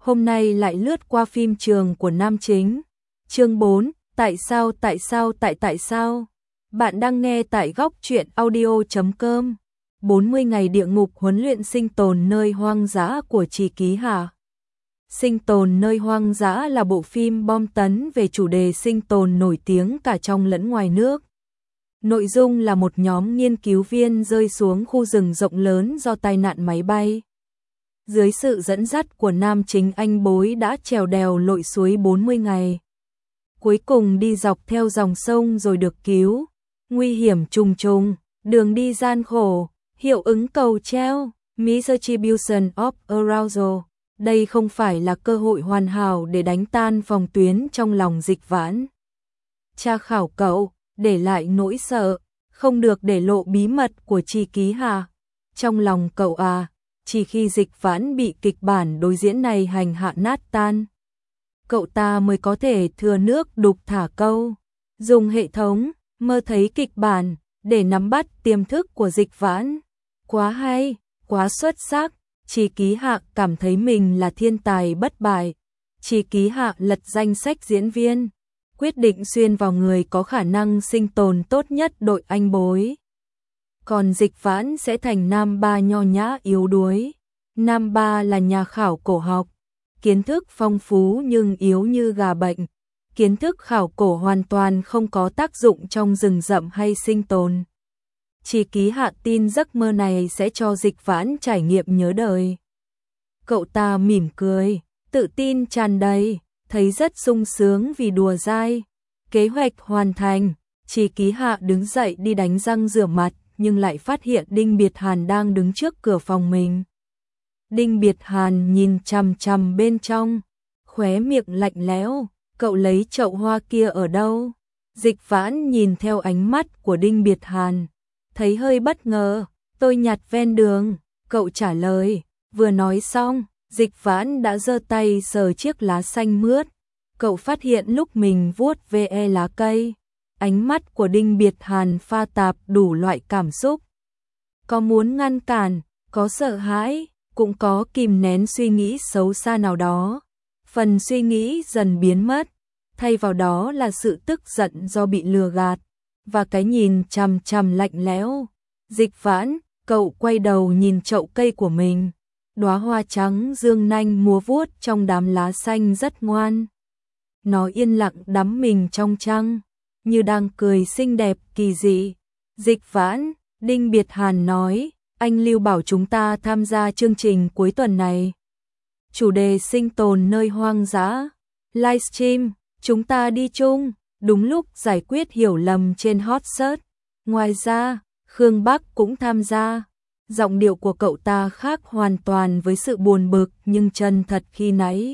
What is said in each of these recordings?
hôm nay lại lướt qua phim trường của nam chính. Chương 4, tại sao? Bạn đang nghe tại góc truyện audio.com. 40 ngày địa ngục huấn luyện sinh tồn nơi hoang dã của Trì Ký Hạ. Sinh tồn nơi hoang dã là bộ phim bom tấn về chủ đề sinh tồn nổi tiếng cả trong lẫn ngoài nước. Nội dung là một nhóm nghiên cứu viên rơi xuống khu rừng rộng lớn do tai nạn máy bay. Dưới sự dẫn dắt của nam chính anh Bối đã trèo đèo lội suối 40 ngày. Cuối cùng đi dọc theo dòng sông rồi được cứu. Nguy hiểm trùng trùng, đường đi gian khổ, hiệu ứng cầu treo, Distribution of Arousal. Đây không phải là cơ hội hoàn hảo để đánh tan phòng tuyến trong lòng Dịch Vãn. Tra khảo cậu, để lại nỗi sợ, không được để lộ bí mật của Trì Ký Hạ. Trong lòng cậu à, chỉ khi Dịch Vãn bị kịch bản đối diễn này hành hạ nát tan, cậu ta mới có thể thừa nước đục thả câu, dùng hệ thống mơ thấy kịch bản để nắm bắt tiềm thức của Dịch Vãn. Quá hay, quá xuất sắc. Trì Ký Hạ cảm thấy mình là thiên tài bất bại. Trì Ký Hạ lật danh sách diễn viên, quyết định xuyên vào người có khả năng sinh tồn tốt nhất đội anh Bối. Còn Dịch Vãn sẽ thành nam ba nho nhã yếu đuối. Nam ba là nhà khảo cổ học, kiến thức phong phú nhưng yếu như gà bệnh. Kiến thức khảo cổ hoàn toàn không có tác dụng trong rừng rậm hay sinh tồn. Trì Ký Hạ tin giấc mơ này sẽ cho Dịch Vãn trải nghiệm nhớ đời. Cậu ta mỉm cười, tự tin tràn đầy, thấy rất sung sướng vì đùa dai. Kế hoạch hoàn thành, Trì Ký Hạ đứng dậy đi đánh răng rửa mặt, nhưng lại phát hiện Đinh Biệt Hàn đang đứng trước cửa phòng mình. Đinh Biệt Hàn nhìn chằm chằm bên trong, khóe miệng lạnh lẽo, cậu lấy chậu hoa kia ở đâu? Dịch Vãn nhìn theo ánh mắt của Đinh Biệt Hàn, thấy hơi bất ngờ, tôi nhặt ven đường, cậu trả lời. Vừa nói xong, Dịch Vãn đã giơ tay sờ chiếc lá xanh mướt. Cậu phát hiện lúc mình vuốt ve lá cây, ánh mắt của Đinh Biệt Hàn pha tạp đủ loại cảm xúc. Có muốn ngăn cản, có sợ hãi, cũng có kìm nén suy nghĩ xấu xa nào đó. Phần suy nghĩ dần biến mất, thay vào đó là sự tức giận do bị lừa gạt, và cái nhìn chằm chằm lạnh lẽo. Dịch Vãn, cậu quay đầu nhìn chậu cây của mình. Đóa hoa trắng dương nanh múa vuốt trong đám lá xanh rất ngoan. Nó yên lặng đắm mình trong trăng, như đang cười xinh đẹp kỳ dị. Dịch Vãn, Đinh Biệt Hàn nói, anh Lưu bảo chúng ta tham gia chương trình cuối tuần này. Chủ đề sinh tồn nơi hoang dã. Livestream, chúng ta đi chung, đúng lúc giải quyết hiểu lầm trên hot search. Ngoài ra, Khương Bắc cũng tham gia. Giọng điệu của cậu ta khác hoàn toàn với sự buồn bực nhưng chân thật khi nãy.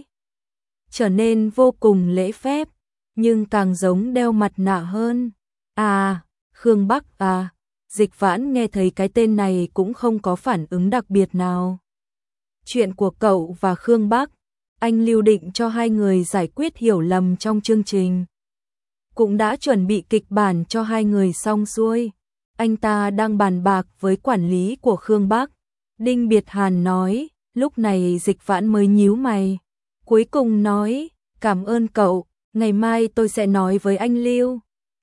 Trở nên vô cùng lễ phép, nhưng càng giống đeo mặt nạ hơn. À, Khương Bắc à, Dịch Vãn nghe thấy cái tên này cũng không có phản ứng đặc biệt nào. Chuyện của cậu và Khương Bắc, anh Lưu định cho hai người giải quyết hiểu lầm trong chương trình. Cũng đã chuẩn bị kịch bản cho hai người xong xuôi. Anh ta đang bàn bạc với quản lý của Khương Bắc. Đinh Biệt Hàn nói, lúc này Dịch Vãn mới nhíu mày. Cuối cùng nói, cảm ơn cậu, ngày mai tôi sẽ nói với anh Lưu.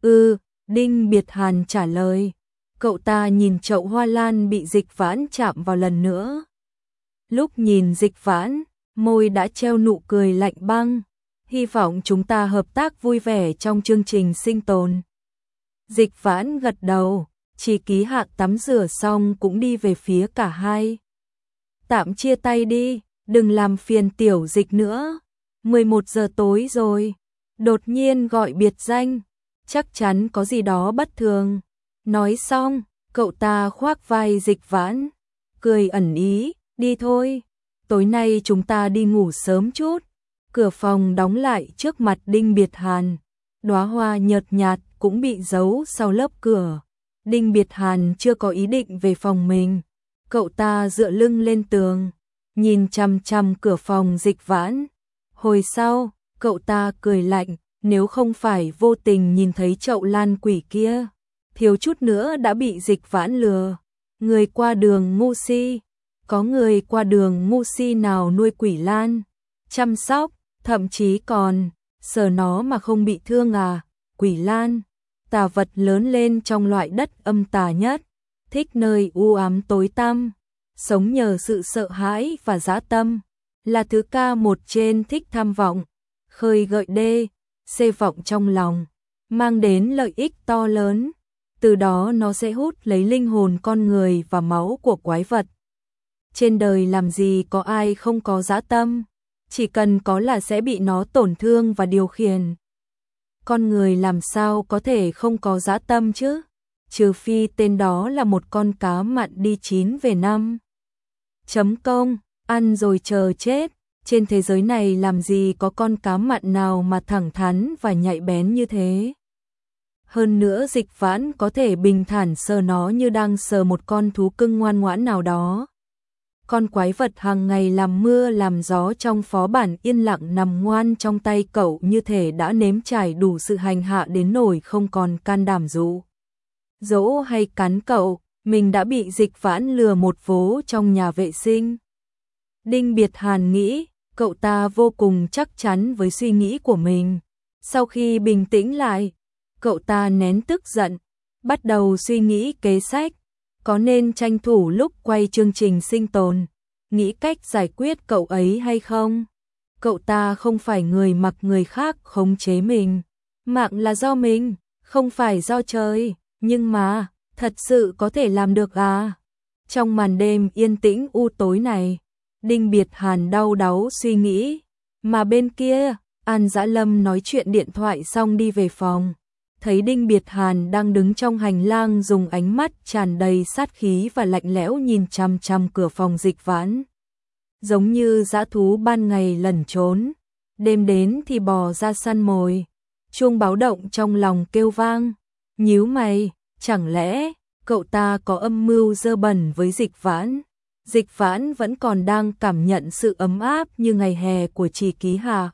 Đinh Biệt Hàn trả lời. Cậu ta nhìn chậu hoa lan bị Dịch Vãn chạm vào lần nữa. Lúc nhìn Dịch Vãn, môi đã treo nụ cười lạnh băng. Hy vọng chúng ta hợp tác vui vẻ trong chương trình sinh tồn. Dịch Vãn gật đầu. Trì Ký Hạ tắm rửa xong cũng đi về phía cả hai. Tạm chia tay đi, đừng làm phiền tiểu Dịch nữa. 11 giờ tối rồi. Đột nhiên gọi biệt danh, chắc chắn có gì đó bất thường. Nói xong, cậu ta khoác vai Dịch Vãn, cười ẩn ý, đi thôi. Tối nay chúng ta đi ngủ sớm chút. Cửa phòng đóng lại trước mặt Đinh Biệt Hàn. Đóa hoa nhợt nhạt cũng bị giấu sau lớp cửa. Đinh Biệt Hàn chưa có ý định về phòng mình. Cậu ta dựa lưng lên tường, nhìn chằm chằm cửa phòng Dịch Vãn. Hồi sau, cậu ta cười lạnh, nếu không phải vô tình nhìn thấy chậu lan quỷ kia, thiếu chút nữa đã bị Dịch Vãn lừa. Người qua đường ngu si, có người qua đường ngu si nào nuôi quỷ lan. chăm sóc, thậm chí còn sờ nó mà không bị thương à? Quỷ Lan, tà vật lớn lên trong loại đất âm tà nhất, thích nơi u ám tối tăm, sống nhờ sự sợ hãi và dã tâm, là thứ ca một trên thích tham vọng, khơi gợi đê, xê vọng trong lòng, mang đến lợi ích to lớn, từ đó nó sẽ hút lấy linh hồn con người và máu của quái vật. Trên đời làm gì có ai không có dã tâm, chỉ cần có là sẽ bị nó tổn thương và điều khiển. Con người làm sao có thể không có dã tâm chứ? Trừ phi tên đó là một con cá mặn đi 9 về 5. Công, ăn rồi chờ chết. Trên thế giới này làm gì có con cá mặn nào mà thẳng thắn và nhạy bén như thế. Hơn nữa Dịch Vãn có thể bình thản sờ nó như đang sờ một con thú cưng ngoan ngoãn nào đó. Con quái vật hàng ngày làm mưa làm gió trong phó bản yên lặng nằm ngoan trong tay cậu như thể đã nếm trải đủ sự hành hạ đến nỗi không còn can đảm dụ dỗ hay cắn cậu, mình đã bị Dịch Vãn lừa một vố trong nhà vệ sinh. Đinh Biệt Hàn nghĩ, cậu ta vô cùng chắc chắn với suy nghĩ của mình. Sau khi bình tĩnh lại, cậu ta nén tức giận, bắt đầu suy nghĩ kế sách, có nên tranh thủ lúc quay chương trình sinh tồn, nghĩ cách giải quyết cậu ấy hay không? Cậu ta không phải người mặc người khác khống chế mình, mạng là do mình, không phải do trời, nhưng mà, thật sự có thể làm được à? Trong màn đêm yên tĩnh u tối này, Đinh Biệt Hàn đau đáu suy nghĩ, mà bên kia, An Dã Lâm nói chuyện điện thoại xong đi về phòng. Thấy Đinh Biệt Hàn đang đứng trong hành lang dùng ánh mắt tràn đầy sát khí và lạnh lẽo nhìn chằm chằm cửa phòng Dịch Vãn. Giống như dã thú ban ngày lẩn trốn, đêm đến thì bò ra săn mồi. Chuông báo động trong lòng kêu vang, nhíu mày, chẳng lẽ cậu ta có âm mưu dơ bẩn với Dịch Vãn? Dịch Vãn vẫn còn đang cảm nhận sự ấm áp như ngày hè của Trì Ký Hạ.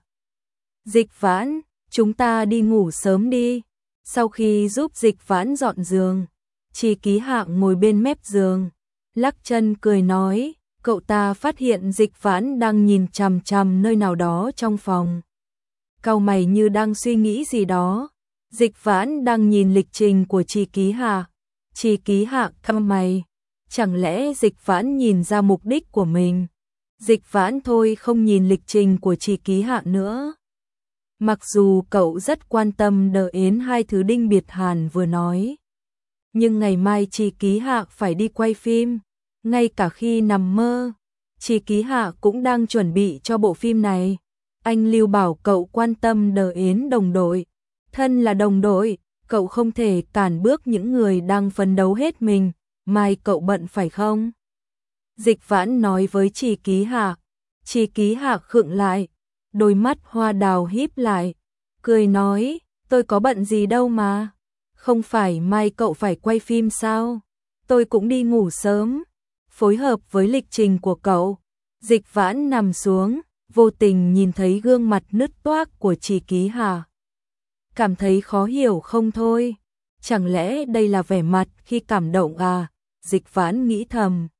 Dịch Vãn, chúng ta đi ngủ sớm đi. Sau khi giúp Dịch Vãn dọn giường, Trì Ký Hạ ngồi bên mép giường, lắc chân cười nói, cậu ta phát hiện Dịch Vãn đang nhìn chằm chằm nơi nào đó trong phòng. Cau mày như đang suy nghĩ gì đó. Dịch Vãn đang nhìn lịch trình của Trì Ký Hạ. Trì Ký Hạ cau mày, chẳng lẽ Dịch Vãn nhìn ra mục đích của mình? Dịch Vãn thôi không nhìn lịch trình của Trì Ký Hạ nữa. Mặc dù cậu rất quan tâm đến hai thứ Đinh Biệt Hàn vừa nói, nhưng ngày mai Trì Ký Hạ phải đi quay phim, ngay cả khi nằm mơ, Trì Ký Hạ cũng đang chuẩn bị cho bộ phim này. Anh Lưu bảo cậu quan tâm đến đồng đội, thân là đồng đội, cậu không thể cản bước những người đang phấn đấu hết mình, mai cậu bận phải không? Dịch Vãn nói với Trì Ký Hạ. Trì Ký Hạ khựng lại, đôi mắt hoa đào híp lại, cười nói, tôi có bận gì đâu mà, không phải mai cậu phải quay phim sao, tôi cũng đi ngủ sớm, phối hợp với lịch trình của cậu. Dịch Vãn nằm xuống, vô tình nhìn thấy gương mặt nứt toác của Trì Ký Hạ. Cảm thấy khó hiểu không thôi, chẳng lẽ đây là vẻ mặt khi cảm động à? Dịch Vãn nghĩ thầm.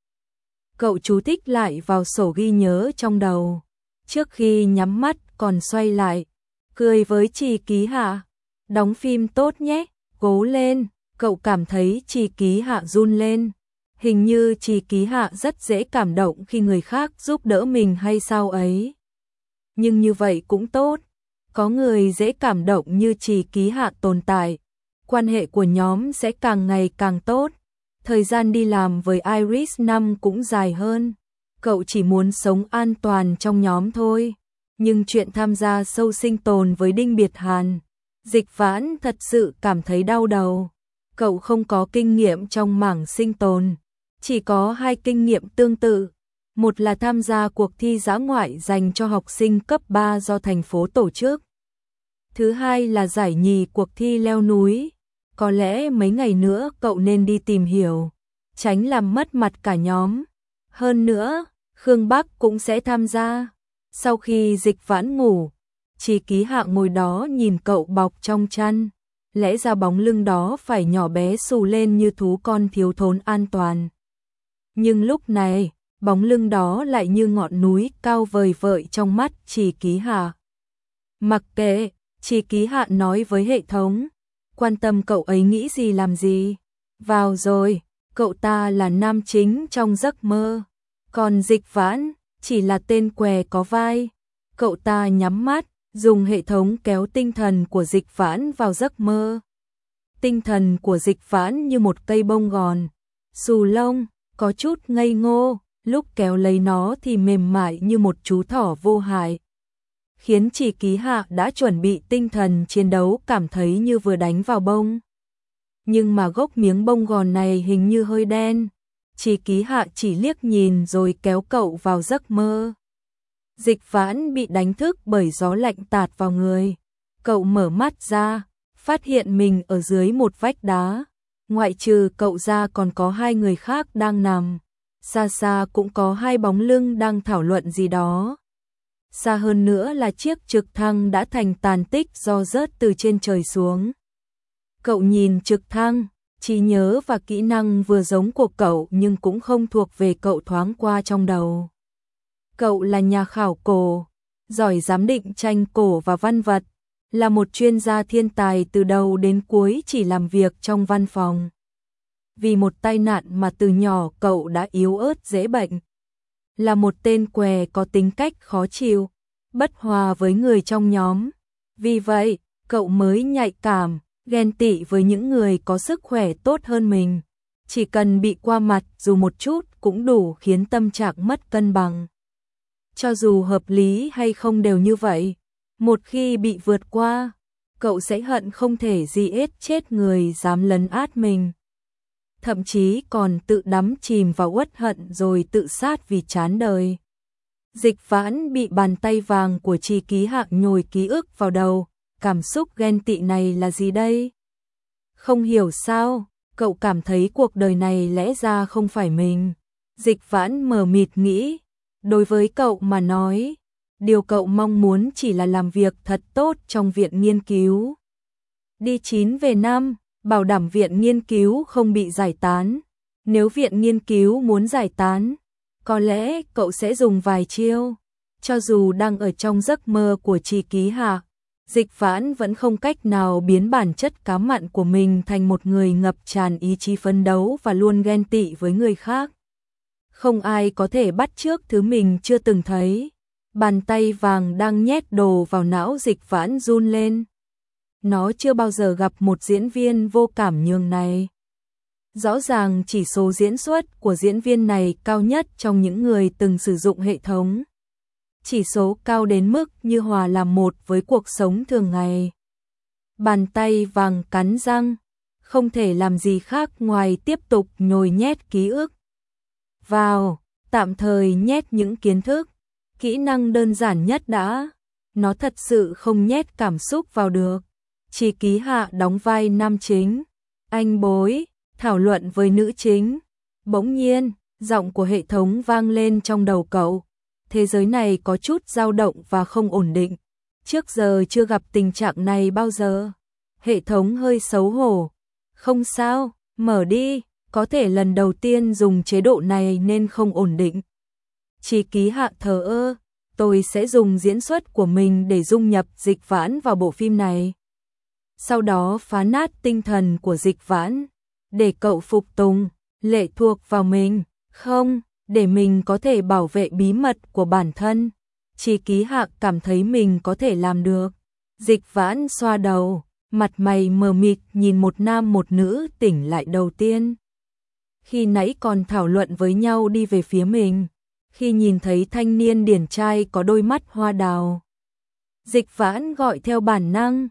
Cậu chú thích lại vào sổ ghi nhớ trong đầu. Trước khi nhắm mắt còn xoay lại, cười với Trì Ký Hạ. Đóng phim tốt nhé, cố lên. Cậu cảm thấy Trì Ký Hạ run lên. Hình như Trì Ký Hạ rất dễ cảm động khi người khác giúp đỡ mình hay sao ấy. Nhưng như vậy cũng tốt. Có người dễ cảm động như Trì Ký Hạ tồn tại, quan hệ của nhóm sẽ càng ngày càng tốt. Thời gian đi làm với Iris năm cũng dài hơn. Cậu chỉ muốn sống an toàn trong nhóm thôi. Nhưng chuyện tham gia show sinh tồn với Đinh Biệt Hàn, Dịch Vãn thật sự cảm thấy đau đầu. Cậu không có kinh nghiệm trong mảng sinh tồn, chỉ có 2 kinh nghiệm tương tự. Một là tham gia cuộc thi dã ngoại dành cho học sinh cấp 3 do thành phố tổ chức. Thứ hai là giải nhì cuộc thi leo núi. Có lẽ mấy ngày nữa cậu nên đi tìm hiểu, tránh làm mất mặt cả nhóm. Hơn nữa, Khương Bắc cũng sẽ tham gia. Sau khi Dịch Vãn ngủ, Trì Ký Hạ ngồi đó nhìn cậu bọc trong chăn. Lẽ ra bóng lưng đó phải nhỏ bé xù lên như thú con thiếu thốn an toàn. Nhưng lúc này, bóng lưng đó lại như ngọn núi cao vời vợi trong mắt Trì Ký Hạ. Mặc kệ, Trì Ký Hạ nói với hệ thống, quan tâm cậu ấy nghĩ gì làm gì. Vào rồi, cậu ta là nam chính trong giấc mơ, còn Dịch Vãn chỉ là tên què có vai. Cậu ta nhắm mắt, dùng hệ thống kéo tinh thần của Dịch Vãn vào giấc mơ. Tinh thần của Dịch Vãn như một cây bông gòn, xù lông, có chút ngây ngô, lúc kéo lấy nó thì mềm mại như một chú thỏ vô hại, khiến Trì Ký Hạ đã chuẩn bị tinh thần chiến đấu cảm thấy như vừa đánh vào bông. Nhưng mà gốc miếng bông gòn này hình như hơi đen. Trì Ký Hạ chỉ liếc nhìn rồi kéo cậu vào giấc mơ. Dịch Vãn bị đánh thức bởi gió lạnh tạt vào người. Cậu mở mắt ra, phát hiện mình ở dưới một vách đá. Ngoại trừ cậu ra còn có hai người khác đang nằm. Xa xa cũng có hai bóng lưng đang thảo luận gì đó. Xa hơn nữa là chiếc trực thăng đã thành tàn tích do rớt từ trên trời xuống. Cậu nhìn trực thăng, trí nhớ và kỹ năng vừa giống của cậu nhưng cũng không thuộc về cậu thoáng qua trong đầu. Cậu là nhà khảo cổ, giỏi giám định tranh cổ và văn vật, là một chuyên gia thiên tài từ đầu đến cuối chỉ làm việc trong văn phòng. Vì một tai nạn mà từ nhỏ cậu đã yếu ớt dễ bệnh. Là một tên què có tính cách khó chịu, bất hòa với người trong nhóm. Vì vậy, cậu mới nhạy cảm, ghen tị với những người có sức khỏe tốt hơn mình. Chỉ cần bị qua mặt dù một chút cũng đủ khiến tâm trạng mất cân bằng. Cho dù hợp lý hay không đều như vậy, một khi bị vượt qua, cậu sẽ hận không thể gì hết chết người dám lấn át mình. Thậm chí còn tự đắm chìm vào uất hận rồi tự sát vì chán đời. Dịch Vãn bị bàn tay vàng của Trì Ký Hạ nhồi ký ức vào đầu. Cảm xúc ghen tị này là gì đây? Không hiểu sao, cậu cảm thấy cuộc đời này lẽ ra không phải mình. Dịch Vãn mờ mịt nghĩ, đối với cậu mà nói, điều cậu mong muốn chỉ là làm việc thật tốt trong viện nghiên cứu. Đi 9 về 5, bảo đảm viện nghiên cứu không bị giải tán. Nếu viện nghiên cứu muốn giải tán, có lẽ cậu sẽ dùng vài chiêu. Cho dù đang ở trong giấc mơ của Trì Ký Hạ, Dịch Vãn vẫn không cách nào biến bản chất cá mặn của mình thành một người ngập tràn ý chí phấn đấu và luôn ghen tị với người khác. Không ai có thể bắt chước thứ mình chưa từng thấy. Bàn tay vàng đang nhét đồ vào não Dịch Vãn run lên. Nó chưa bao giờ gặp một diễn viên vô cảm nhường này. Rõ ràng chỉ số diễn xuất của diễn viên này cao nhất trong những người từng sử dụng hệ thống. Chỉ số cao đến mức như hòa làm một với cuộc sống thường ngày. Bàn tay vàng cắn răng, không thể làm gì khác ngoài tiếp tục nhồi nhét ký ức vào, tạm thời nhét những kiến thức, kỹ năng đơn giản nhất đã. Nó thật sự không nhét cảm xúc vào được. Trì Ký Hạ đóng vai nam chính, anh bối, thảo luận với nữ chính. Bỗng nhiên, giọng của hệ thống vang lên trong đầu cậu. Thế giới này có chút dao động và không ổn định. Trước giờ chưa gặp tình trạng này bao giờ. Hệ thống hơi xấu hổ. Không sao, mở đi, có thể lần đầu tiên dùng chế độ này nên không ổn định. Trì Ký Hạ thờ ơ, tôi sẽ dùng diễn xuất của mình để dung nhập Dịch Vãn vào bộ phim này. Sau đó phá nát tinh thần của Dịch Vãn, để cậu phục tùng, lệ thuộc vào mình, không, để mình có thể bảo vệ bí mật của bản thân. Trì Ký Hạ cảm thấy mình có thể làm được. Dịch Vãn xoa đầu, mặt mày mờ mịt nhìn một nam một nữ tỉnh lại đầu tiên. Khi nãy còn thảo luận với nhau đi về phía mình, khi nhìn thấy thanh niên điển trai có đôi mắt hoa đào. Dịch Vãn gọi theo bản năng,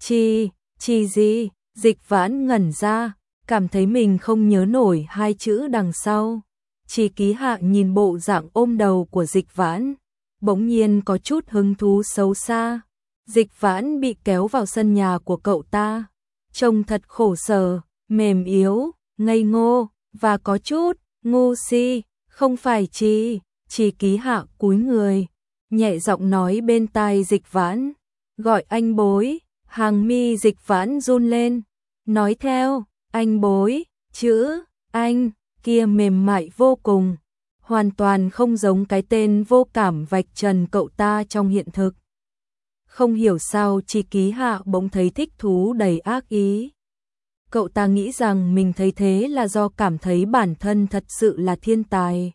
Chi gì? Dịch Vãn ngẩn ra, cảm thấy mình không nhớ nổi hai chữ đằng sau. Trì Ký Hạ nhìn bộ dạng ôm đầu của Dịch Vãn, bỗng nhiên có chút hứng thú xấu xa. Dịch Vãn bị kéo vào sân nhà của cậu ta, trông thật khổ sở, mềm yếu, ngây ngô, và có chút ngu si, không phải Trì Ký Hạ cúi người, nhẹ giọng nói bên tai Dịch Vãn, gọi anh bối. Hàng mi Dịch Vãn run lên, nói theo, anh bối, chữ anh kia mềm mại vô cùng. hoàn toàn không giống cái tên vô cảm vạch trần cậu ta trong hiện thực. Không hiểu sao Chi Ký Hạ bỗng thấy thích thú đầy ác ý. Cậu ta nghĩ rằng mình thấy thế là do cảm thấy bản thân thật sự là thiên tài.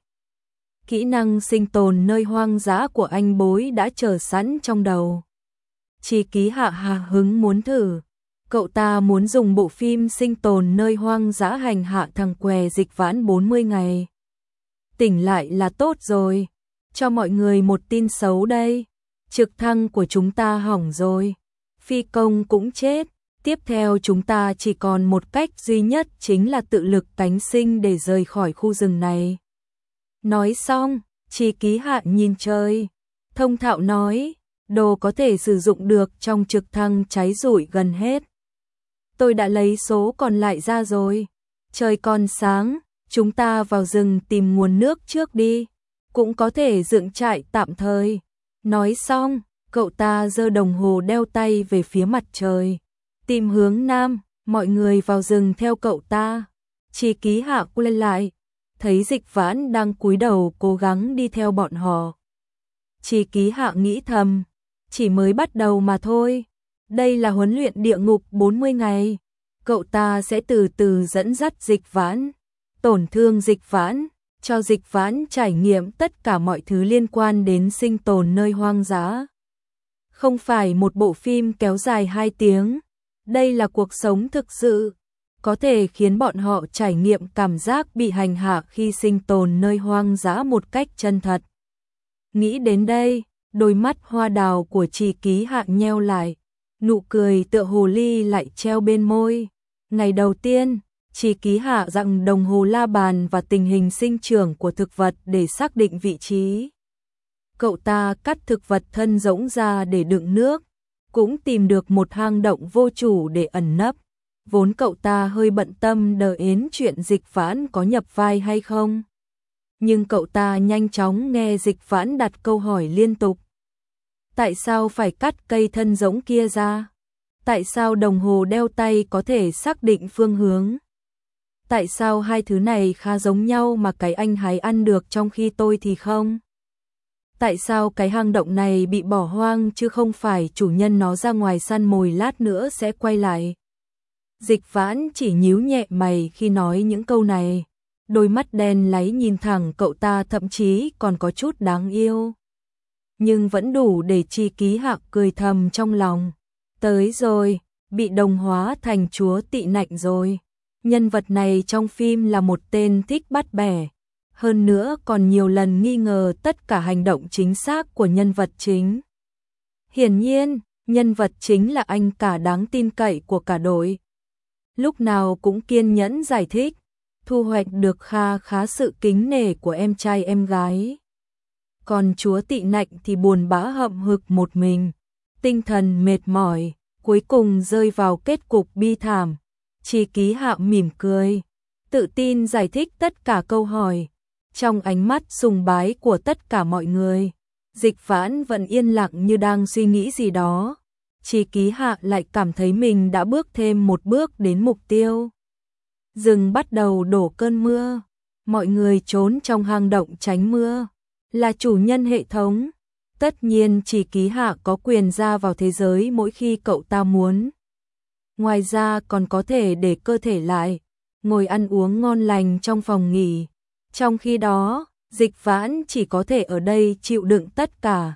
Kỹ năng sinh tồn nơi hoang dã của anh bối đã chờ sẵn trong đầu. Chi Ký Hạ hứng muốn thử. Cậu ta muốn dùng bộ phim sinh tồn nơi hoang dã hành hạ thằng què Dịch Vãn 40 ngày. Tỉnh lại là tốt rồi. Cho mọi người một tin xấu đây. Trực thăng của chúng ta hỏng rồi. Phi công cũng chết. Tiếp theo chúng ta chỉ còn một cách duy nhất chính là tự lực cánh sinh để rời khỏi khu rừng này. Nói xong, Chi Ký Hạ nhìn trời. Thông thạo nói, đồ có thể sử dụng được trong trực thăng cháy rụi gần hết. Tôi đã lấy số còn lại ra rồi. Trời còn sáng, chúng ta vào rừng tìm nguồn nước trước đi. Cũng có thể dựng trại tạm thời. Nói xong, cậu ta giơ đồng hồ đeo tay về phía mặt trời. Tìm hướng nam, mọi người vào rừng theo cậu ta. Chi Ký Hạ quay lại, thấy Dịch Vãn đang cúi đầu cố gắng đi theo bọn họ. Chi Ký Hạ nghĩ thầm, chỉ mới bắt đầu mà thôi. Đây là huấn luyện địa ngục 40 ngày. Cậu ta sẽ từ từ dẫn dắt Dịch Vãn, tổn thương Dịch Vãn, cho Dịch Vãn trải nghiệm tất cả mọi thứ liên quan đến sinh tồn nơi hoang dã. Không phải một bộ phim kéo dài 2 tiếng. Đây là cuộc sống thực sự, có thể khiến bọn họ trải nghiệm cảm giác bị hành hạ khi sinh tồn nơi hoang dã một cách chân thật. Nghĩ đến đây, đôi mắt hoa đào của Chi Ký Hạ nheo lại, nụ cười tựa hồ ly lại treo bên môi. Ngày đầu tiên, Chi Ký Hạ dặn đồng hồ la bàn và tình hình sinh trưởng của thực vật để xác định vị trí. Cậu ta cắt thực vật thân rỗng ra để đựng nước, cũng tìm được một hang động vô chủ để ẩn nấp. Vốn cậu ta hơi bận tâm đến chuyện Dịch Vãn có nhập vai hay không. Nhưng cậu ta nhanh chóng nghe Dịch Vãn đặt câu hỏi liên tục. Tại sao phải cắt cây thân rỗng kia ra? Tại sao đồng hồ đeo tay có thể xác định phương hướng? Tại sao hai thứ này khá giống nhau mà cái anh hái ăn được trong khi tôi thì không? Tại sao cái hang động này bị bỏ hoang chứ không phải chủ nhân nó ra ngoài săn mồi lát nữa sẽ quay lại? Dịch Vãn chỉ nhíu nhẹ mày khi nói những câu này. Đôi mắt đen láy nhìn thẳng cậu ta, thậm chí còn có chút đáng yêu. Nhưng vẫn đủ để Chi Ký Hạ cười thầm trong lòng. Tới rồi, bị đồng hóa thành chúa tị nạnh rồi. Nhân vật này trong phim là một tên thích bắt bẻ. Hơn nữa còn nhiều lần nghi ngờ tất cả hành động chính xác của nhân vật chính. Hiển nhiên, nhân vật chính là anh cả đáng tin cậy của cả đội. Lúc nào cũng kiên nhẫn giải thích, thu hoạch được kha khá sự kính nể của em trai em gái. Còn chúa tị nạnh thì buồn bã hậm hực một mình, tinh thần mệt mỏi, cuối cùng rơi vào kết cục bi thảm. Chi Ký Hạ mỉm cười, tự tin giải thích tất cả câu hỏi. Trong ánh mắt sùng bái của tất cả mọi người, Dịch Vãn vẫn yên lặng như đang suy nghĩ gì đó. Chi Ký Hạ lại cảm thấy mình đã bước thêm một bước đến mục tiêu. Rừng bắt đầu đổ cơn mưa, mọi người trốn trong hang động tránh mưa. Là chủ nhân hệ thống, tất nhiên Chi Ký Hạ có quyền ra vào thế giới mỗi khi cậu ta muốn. Ngoài ra còn có thể để cơ thể lại, ngồi ăn uống ngon lành trong phòng nghỉ. Trong khi đó, Dịch Vãn chỉ có thể ở đây chịu đựng tất cả.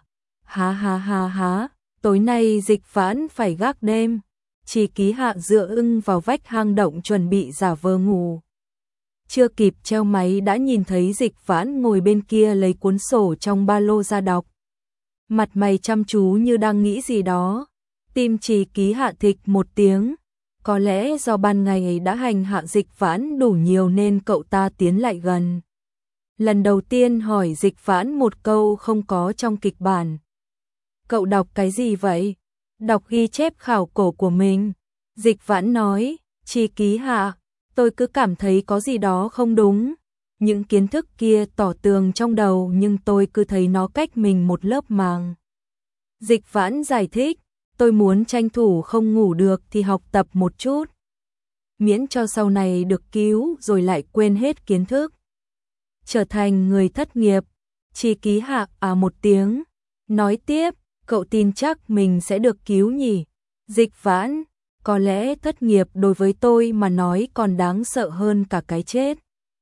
Há, tối nay Dịch Vãn phải gác đêm. Chi Ký Hạ dựa ưng vào vách hang động chuẩn bị giả vờ ngủ. Chưa kịp treo máy đã nhìn thấy Dịch Vãn ngồi bên kia lấy cuốn sổ trong ba lô ra đọc. Mặt mày chăm chú như đang nghĩ gì đó. Tim Chi Ký Hạ thịch một tiếng. Có lẽ do ban ngày đã hành hạ Dịch Vãn đủ nhiều nên cậu ta tiến lại gần. Lần đầu tiên hỏi Dịch Vãn một câu không có trong kịch bản. Cậu đọc cái gì vậy? Đọc ghi chép khảo cổ của mình. Dịch Vãn nói, Chi Ký Hạ, tôi cứ cảm thấy có gì đó không đúng. Những kiến thức kia tỏ tường trong đầu nhưng tôi cứ thấy nó cách mình một lớp màng. Dịch Vãn giải thích, tôi muốn tranh thủ không ngủ được thì học tập một chút. Miễn cho sau này được cứu rồi lại quên hết kiến thức. trở thành người thất nghiệp. Chỉ Ký Hạ một tiếng, nói tiếp, cậu tin chắc mình sẽ được cứu nhỉ? Dịch Vãn, có lẽ thất nghiệp đối với tôi mà nói còn đáng sợ hơn cả cái chết.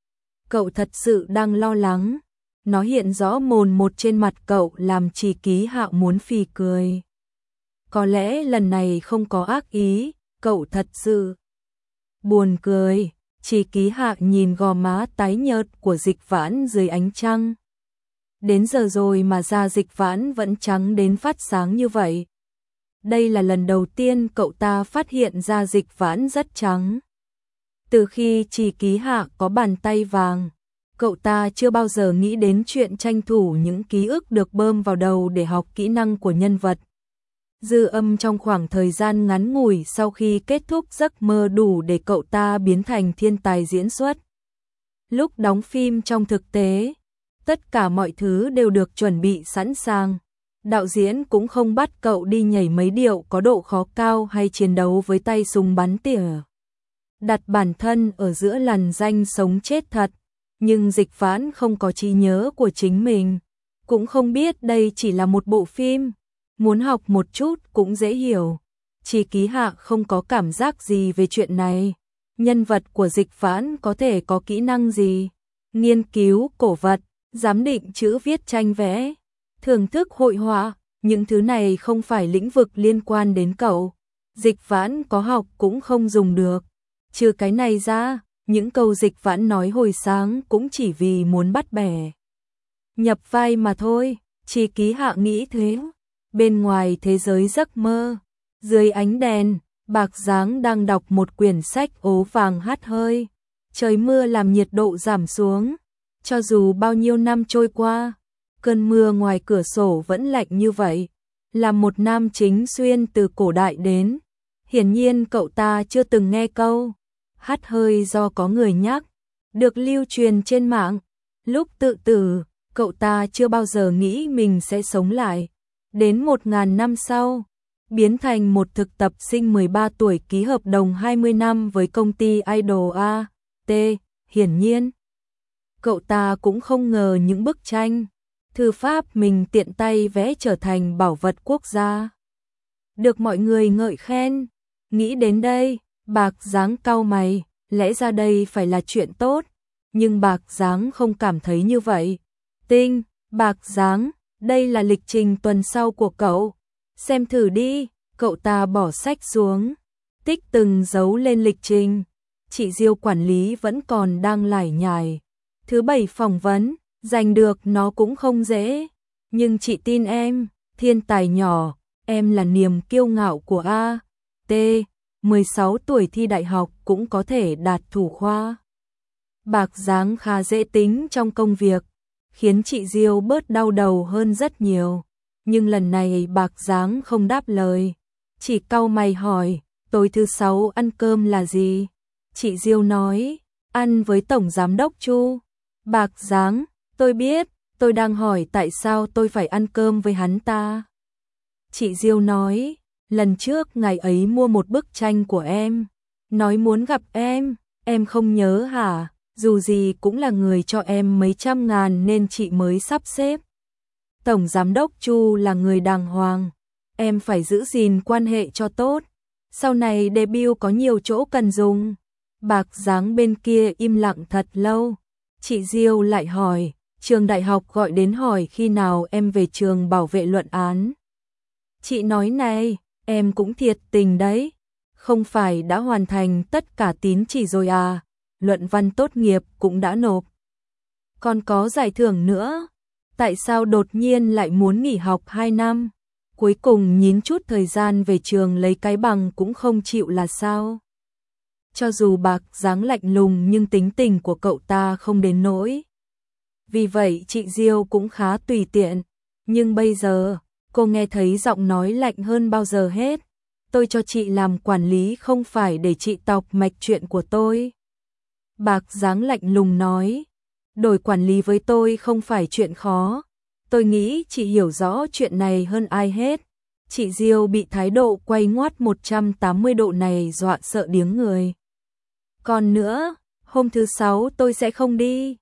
Cậu thật sự đang lo lắng. Nó hiện rõ mồn một trên mặt cậu làm Chỉ Ký Hạ muốn phì cười. Có lẽ lần này không có ác ý, cậu thật sự buồn cười. Chỉ Ký Hạ nhìn gò má tái nhợt của Dịch Vãn dưới ánh trăng. Đến giờ rồi mà da Dịch Vãn vẫn trắng đến phát sáng như vậy. Đây là lần đầu tiên cậu ta phát hiện ra Dịch Vãn rất trắng. Từ khi Chỉ Ký Hạ có bàn tay vàng, cậu ta chưa bao giờ nghĩ đến chuyện tranh thủ những ký ức được bơm vào đầu để học kỹ năng của nhân vật. Dư âm trong khoảng thời gian ngắn ngủi sau khi kết thúc giấc mơ đủ để cậu ta biến thành thiên tài diễn xuất. Lúc đóng phim trong thực tế, tất cả mọi thứ đều được chuẩn bị sẵn sàng. Đạo diễn cũng không bắt cậu đi nhảy mấy điệu có độ khó cao hay chiến đấu với tay súng bắn tỉa. Đặt bản thân ở giữa lằn ranh sống chết thật, nhưng Dịch Vãn không có trí nhớ của chính mình, cũng không biết đây chỉ là một bộ phim. Muốn học một chút cũng dễ hiểu. Chỉ Ký Hạ không có cảm giác gì về chuyện này. Nhân vật của Dịch Vãn có thể có kỹ năng gì? Nghiên cứu cổ vật, giám định chữ viết tranh vẽ, thưởng thức hội họa, những thứ này không phải lĩnh vực liên quan đến cậu. Dịch Vãn có học cũng không dùng được. Trừ cái này ra, những câu Dịch Vãn nói hồi sáng cũng chỉ vì muốn bắt bẻ nhập vai mà thôi. Chỉ Ký Hạ nghĩ thế. Bên ngoài thế giới giấc mơ, dưới ánh đèn, Bạc Giáng đang đọc một quyển sách ố vàng hắt hơi. Trời mưa làm nhiệt độ giảm xuống. Cho dù bao nhiêu năm trôi qua, cơn mưa ngoài cửa sổ vẫn lạnh như vậy. Là một nam chính xuyên từ cổ đại đến, hiển nhiên cậu ta chưa từng nghe câu hắt hơi do có người nhắc, được lưu truyền trên mạng. Lúc tự tử, cậu ta chưa bao giờ nghĩ mình sẽ sống lại. Đến 1000 năm sau, biến thành một thực tập sinh 13 tuổi ký hợp đồng 20 năm với công ty Idol A.T. Hiển nhiên, cậu ta cũng không ngờ những bức tranh, thư pháp mình tiện tay vẽ trở thành bảo vật quốc gia. Được mọi người ngợi khen. Nghĩ đến đây, Bạc Giáng cau mày, lẽ ra đây phải là chuyện tốt, nhưng Bạc Giáng không cảm thấy như vậy. Bạc Giáng, đây là lịch trình tuần sau của cậu. Xem thử đi. Cậu ta bỏ sách xuống, tích từng dấu lên lịch trình. Chị Diêu quản lý vẫn còn đang lải nhải. Thứ 7 phỏng vấn, giành được nó cũng không dễ. Nhưng chị tin em, thiên tài nhỏ, em là niềm kiêu ngạo của A.T. 16 tuổi thi đại học cũng có thể đạt thủ khoa. Bạc Giáng khá dễ tính trong công việc, khiến chị Diêu bớt đau đầu hơn rất nhiều. Nhưng lần này Bạc Giáng không đáp lời, chỉ cau mày hỏi, tối thứ 6 ăn cơm là gì? Chị Diêu nói, ăn với Tổng Giám đốc Chu. Bạc Giáng, tôi biết, tôi đang hỏi tại sao tôi phải ăn cơm với hắn ta. Chị Diêu nói, lần trước ngày ấy mua một bức tranh của em, nói muốn gặp em không nhớ hả? Dù gì cũng là người cho em mấy trăm ngàn nên chị mới sắp xếp. Tổng Giám đốc Chu là người đàng hoàng, em phải giữ gìn quan hệ cho tốt. Sau này debut có nhiều chỗ cần dùng. Bạc Giáng bên kia im lặng thật lâu. Chị Diêu lại hỏi, trường đại học gọi đến hỏi khi nào em về trường bảo vệ luận án. Chị nói này, em cũng thiệt tình đấy. Không phải đã hoàn thành tất cả tín chỉ rồi à? Luận văn tốt nghiệp cũng đã nộp. Còn có giải thưởng nữa. Tại sao đột nhiên lại muốn nghỉ học 2 năm? Cuối cùng nhín chút thời gian về trường lấy cái bằng cũng không chịu là sao? Cho dù Bạc Giáng lạnh lùng nhưng tính tình của cậu ta không đến nỗi. Vì vậy chị Diêu cũng khá tùy tiện. Nhưng bây giờ, cô nghe thấy giọng nói lạnh hơn bao giờ hết. Tôi cho chị làm quản lý không phải để chị tọc mạch chuyện của tôi. Bạc Giáng lạnh lùng nói, đổi quản lý với tôi không phải chuyện khó. Tôi nghĩ chị hiểu rõ chuyện này hơn ai hết. Chị Diêu bị thái độ quay ngoắt 180 độ này dọa sợ điếng người. Còn nữa, hôm thứ 6 tôi sẽ không đi.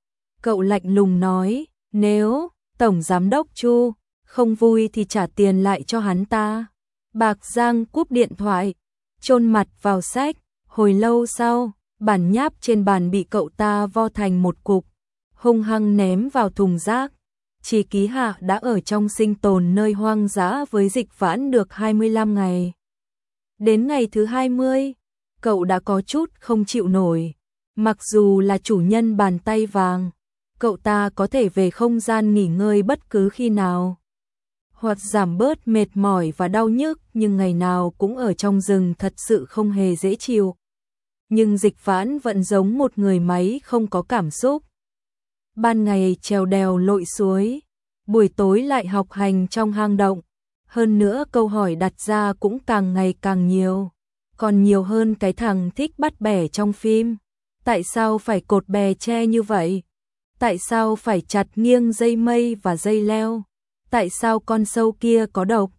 Cậu lạnh lùng nói, nếu Tổng Giám đốc Chu không vui thì trả tiền lại cho hắn ta. Bạc Giang cúp điện thoại, chôn mặt vào sách. Hồi lâu sau, bản nháp trên bàn bị cậu ta vo thành một cục, hung hăng ném vào thùng rác. Chỉ Ký Hạ đã ở trong sinh tồn nơi hoang dã với Dịch Vãn được 25 ngày. Đến ngày thứ 20, cậu đã có chút không chịu nổi. Mặc dù là chủ nhân bàn tay vàng, cậu ta có thể về không gian nghỉ ngơi bất cứ khi nào, hoặc giảm bớt mệt mỏi và đau nhức, nhưng ngày nào cũng ở trong rừng thật sự không hề dễ chịu. Nhưng Dịch Vãn vẫn giống một người máy không có cảm xúc. Ban ngày trèo đèo lội suối, buổi tối lại học hành trong hang động. Hơn nữa câu hỏi đặt ra cũng càng ngày càng nhiều, còn nhiều hơn cái thằng thích bắt bẻ trong phim. Tại sao phải cột bè tre như vậy? Tại sao phải chặt nghiêng dây mây và dây leo? Tại sao con sâu kia có độc?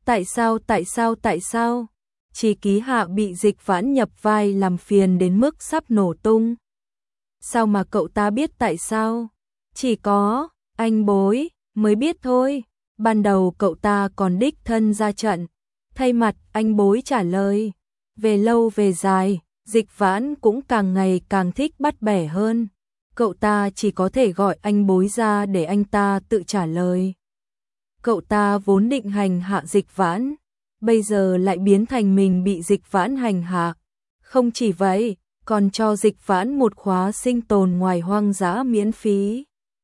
Tại sao? Chỉ Ký Hạ bị Dịch Vãn nhập vai làm phiền đến mức sắp nổ tung. Sao mà cậu ta biết tại sao? Chỉ có anh Bối mới biết thôi. Ban đầu cậu ta còn đích thân ra trận, thay mặt anh Bối trả lời. Về lâu về dài, Dịch Vãn cũng càng ngày càng thích bắt bẻ hơn. Cậu ta chỉ có thể gọi anh Bối ra để anh ta tự trả lời. Cậu ta vốn định hành hạ Dịch Vãn, bây giờ lại biến thành mình bị Dịch Vãn hành hạ. Không chỉ vậy, còn cho Dịch Vãn một khóa sinh tồn ngoài hoang dã miễn phí.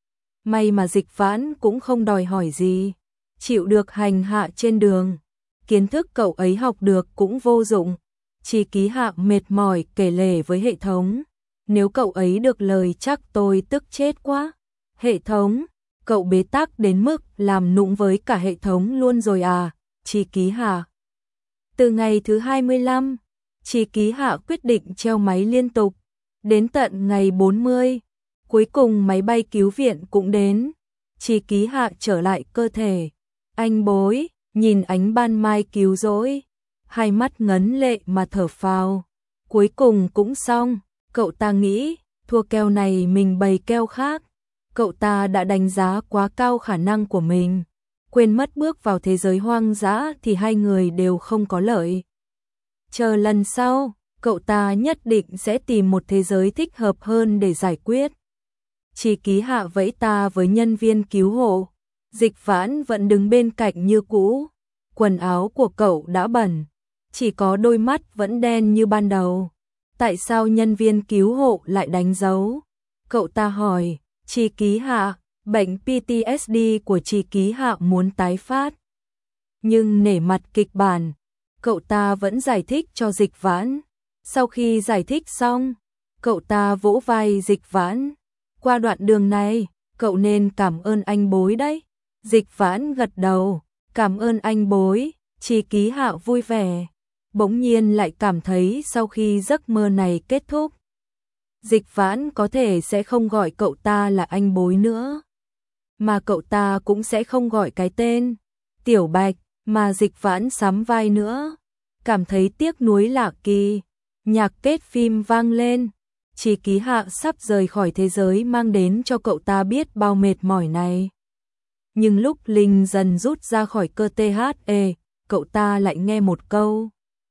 May mà Dịch Vãn cũng không đòi hỏi gì, chịu được hành hạ trên đường. Kiến thức cậu ấy học được cũng vô dụng. Chỉ Ký Hạ mệt mỏi kể lể với hệ thống. Nếu cậu ấy được lời chắc tôi tức chết quá. Hệ thống, cậu bế tắc đến mức làm nũng với cả hệ thống luôn rồi à? Chỉ Ký Hạ. Từ ngày thứ 25, Chỉ Ký Hạ quyết định treo máy liên tục. Đến tận ngày 40, cuối cùng máy bay cứu viện cũng đến. Chỉ Ký Hạ trở lại cơ thể. Anh Bối, nhìn ánh ban mai cứu rỗi, hai mắt ngấn lệ mà thở phào. Cuối cùng cũng xong, cậu ta nghĩ, thua kèo này mình bày kèo khác. Cậu ta đã đánh giá quá cao khả năng của mình, quên mất bước vào thế giới hoang dã thì hai người đều không có lợi. Chờ lần sau, cậu ta nhất định sẽ tìm một thế giới thích hợp hơn để giải quyết. Chỉ Ký Hạ vẫy ta với nhân viên cứu hộ. Dịch Vãn vẫn đứng bên cạnh như cũ. Quần áo của cậu đã bẩn, chỉ có đôi mắt vẫn đen như ban đầu. Tại sao nhân viên cứu hộ lại đánh dấu? Cậu ta hỏi. Chỉ Ký Hạ, bệnh PTSD của Chỉ Ký Hạ muốn tái phát. Nhưng nể mặt kịch bản, cậu ta vẫn giải thích cho Dịch Vãn. Sau khi giải thích xong, cậu ta vỗ vai Dịch Vãn. Qua đoạn đường này, cậu nên cảm ơn anh Bối đấy. Dịch Vãn gật đầu, cảm ơn anh Bối. Chỉ Ký Hạ vui vẻ, bỗng nhiên lại cảm thấy sau khi giấc mơ này kết thúc, Dịch Vãn có thể sẽ không gọi cậu ta là anh Bối nữa, mà cậu ta cũng sẽ không gọi cái tên Tiểu Bạch mà Dịch Vãn sắm vai nữa. Cảm thấy tiếc nuối lạ kỳ, nhạc kết phim vang lên. Chỉ Ký Hạ sắp rời khỏi thế giới mang đến cho cậu ta biết bao mệt mỏi này. Nhưng lúc Linh dần rút ra khỏi cơ THE, cậu ta lại nghe một câu.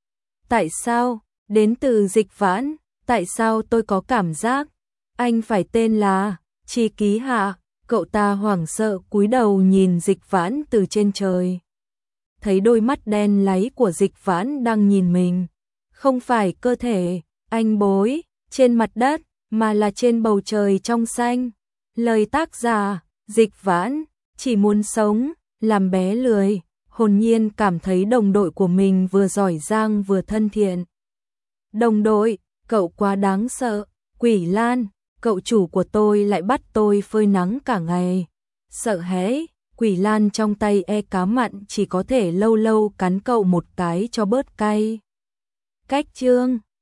Tại sao? Đến từ Dịch Vãn. Tại sao tôi có cảm giác anh phải tên là Chỉ Ký Hạ? Cậu ta hoảng sợ cúi đầu nhìn Dịch Vãn từ trên trời. Thấy đôi mắt đen láy của Dịch Vãn đang nhìn mình. Không phải cơ thể anh Bối trên mặt đất, mà là trên bầu trời trong xanh. Lời tác giả Dịch Vãn. Chỉ muốn sống, làm bé lười, hồn nhiên cảm thấy đồng đội của mình vừa giỏi giang vừa thân thiện. Đồng đội, cậu quá đáng sợ. Quỷ Lan, cậu chủ của tôi lại bắt tôi phơi nắng cả ngày. Sợ hé, Quỷ Lan trong tay cá mặn chỉ có thể lâu lâu cắn cậu một cái cho bớt cay. Cách chương